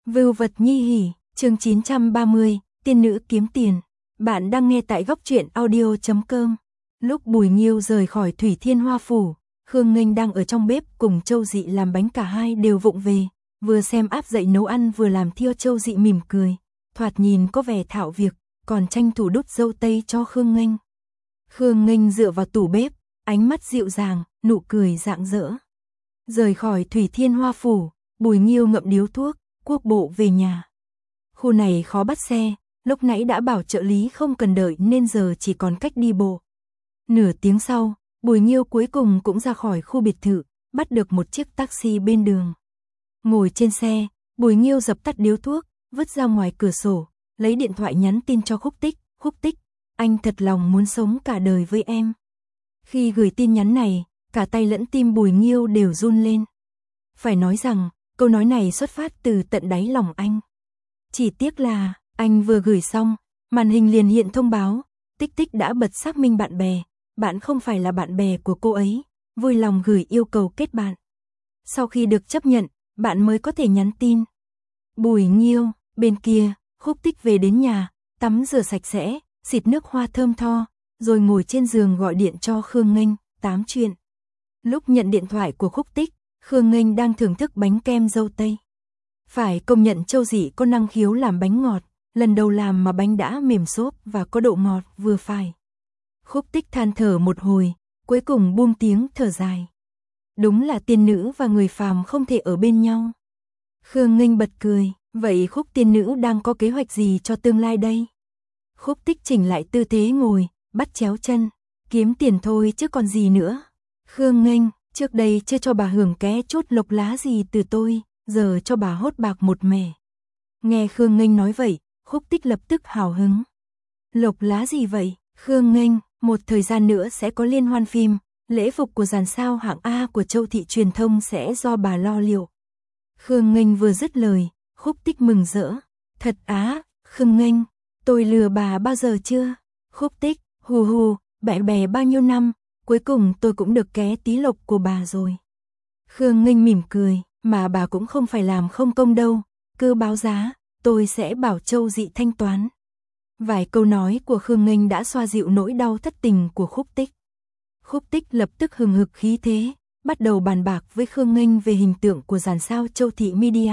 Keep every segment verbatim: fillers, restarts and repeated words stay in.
Vưu vật nhi hỉ, chương chín trăm ba mươi, tiên nữ kiếm tiền. Bạn đang nghe tại góc truyện audio chấm com. Lúc Bùi Nghiêu rời khỏi Thủy Thiên Hoa Phủ, Khương Nghênh đang ở trong bếp cùng Châu Dị làm bánh, cả hai đều vụng về, vừa xem áp dậy nấu ăn vừa làm theo. Châu Dị mỉm cười, thoạt nhìn có vẻ thạo việc, còn tranh thủ đút dâu tây cho Khương Nghênh. Khương Nghênh dựa vào tủ bếp, ánh mắt dịu dàng, nụ cười rạng rỡ. Rời khỏi Thủy Thiên Hoa Phủ, Bùi Nghiêu ngậm điếu thuốc, cuốc bộ về nhà. Khu này khó bắt xe, lúc nãy đã bảo trợ lý không cần đợi nên giờ chỉ còn cách đi bộ. Nửa tiếng sau, Bùi Nghiêu cuối cùng cũng ra khỏi khu biệt thự, bắt được một chiếc taxi bên đường. Ngồi trên xe, Bùi Nghiêu dập tắt điếu thuốc, vứt ra ngoài cửa sổ, lấy điện thoại nhắn tin cho Khúc Tích. Khúc Tích, anh thật lòng muốn sống cả đời với em. Khi gửi tin nhắn này, cả tay lẫn tim Bùi Nghiêu đều run lên. Phải nói rằng, câu nói này xuất phát từ tận đáy lòng anh. Chỉ tiếc là, anh vừa gửi xong, màn hình liền hiện thông báo, Tích Tích đã bật xác minh bạn bè, bạn không phải là bạn bè của cô ấy, vui lòng gửi yêu cầu kết bạn. Sau khi được chấp nhận, bạn mới có thể nhắn tin. Bùi Nghiêu, bên kia, Khúc Tích về đến nhà, tắm rửa sạch sẽ, xịt nước hoa thơm tho, rồi ngồi trên giường gọi điện cho Khương Nghênh, tám chuyện. Lúc nhận điện thoại của Khúc Tích, Khương Nghênh đang thưởng thức bánh kem dâu tây. Phải công nhận Châu Dị có năng khiếu làm bánh ngọt, lần đầu làm mà bánh đã mềm xốp và có độ ngọt vừa phải. Khúc Tích than thở một hồi, cuối cùng buông tiếng thở dài. Đúng là tiên nữ và người phàm không thể ở bên nhau. Khương Nghênh bật cười, vậy Khúc tiên nữ đang có kế hoạch gì cho tương lai đây? Khúc Tích chỉnh lại tư thế ngồi, bắt chéo chân, kiếm tiền thôi chứ còn gì nữa. Khương Nghênh, trước đây chưa cho bà hưởng ké chút lộc lá gì từ tôi, giờ cho bà hốt bạc một mẻ. Nghe Khương Nghênh nói vậy, Khúc Tích lập tức hào hứng. Lộc lá gì vậy? Khương Nghênh, một thời gian nữa sẽ có liên hoan phim, lễ phục của dàn sao hạng A của Châu Thị Truyền thông sẽ do bà lo liệu. Khương Nghênh vừa dứt lời, Khúc Tích mừng rỡ. Thật á, Khương Nghênh, tôi lừa bà bao giờ chưa? Khúc Tích, hù hù, bẻ bè bao nhiêu năm, cuối cùng tôi cũng được ké tí lộc của bà rồi. Khương Nghênh mỉm cười, mà bà cũng không phải làm không công đâu, cứ báo giá, tôi sẽ bảo Châu Dị thanh toán. Vài câu nói của Khương Nghênh đã xoa dịu nỗi đau thất tình của Khúc Tích. Khúc Tích lập tức hừng hực khí thế, bắt đầu bàn bạc với Khương Nghênh về hình tượng của dàn sao Châu Thị Media.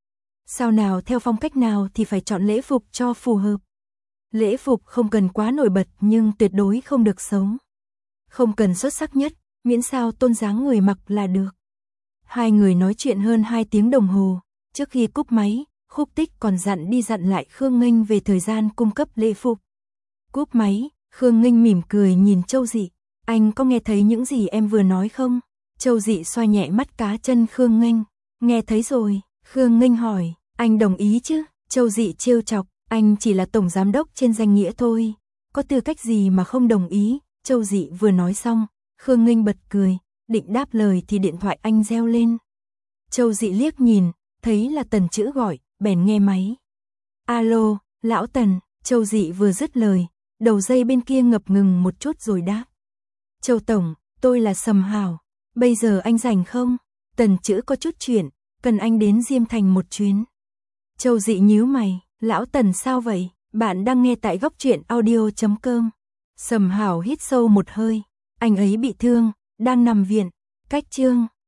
Sao nào theo phong cách nào thì phải chọn lễ phục cho phù hợp. Lễ phục không cần quá nổi bật nhưng tuyệt đối không được xấu. Không cần xuất sắc nhất, miễn sao tôn dáng người mặc là được. Hai người nói chuyện hơn hai tiếng đồng hồ, trước khi cúp máy, Khúc Tích còn dặn đi dặn lại Khương Nghênh về thời gian cung cấp lễ phục. Cúp máy, Khương Nghênh mỉm cười nhìn Châu Dị, anh có nghe thấy những gì em vừa nói không? Châu Dị xoa nhẹ mắt cá chân Khương Nghênh, nghe thấy rồi. Khương Nghênh hỏi, anh đồng ý chứ? Châu Dị trêu chọc, anh chỉ là tổng giám đốc trên danh nghĩa thôi, có tư cách gì mà không đồng ý? Châu Dị vừa nói xong, Khương Nghênh bật cười, định đáp lời thì điện thoại anh reo lên. Châu Dị liếc nhìn, thấy là Tần Chữ gọi, bèn nghe máy. Alo, lão Tần. Châu Dị vừa dứt lời, đầu dây bên kia ngập ngừng một chút rồi đáp. Châu Tổng, tôi là Sầm Hảo, bây giờ anh rảnh không? Tần Chữ có chút chuyện, cần anh đến Diêm Thành một chuyến. Châu Dị nhíu mày, lão Tần sao vậy? Bạn đang nghe tại góc truyện audio chấm com. Sầm Hảo hít sâu một hơi, anh ấy bị thương, đang nằm viện, cách chương.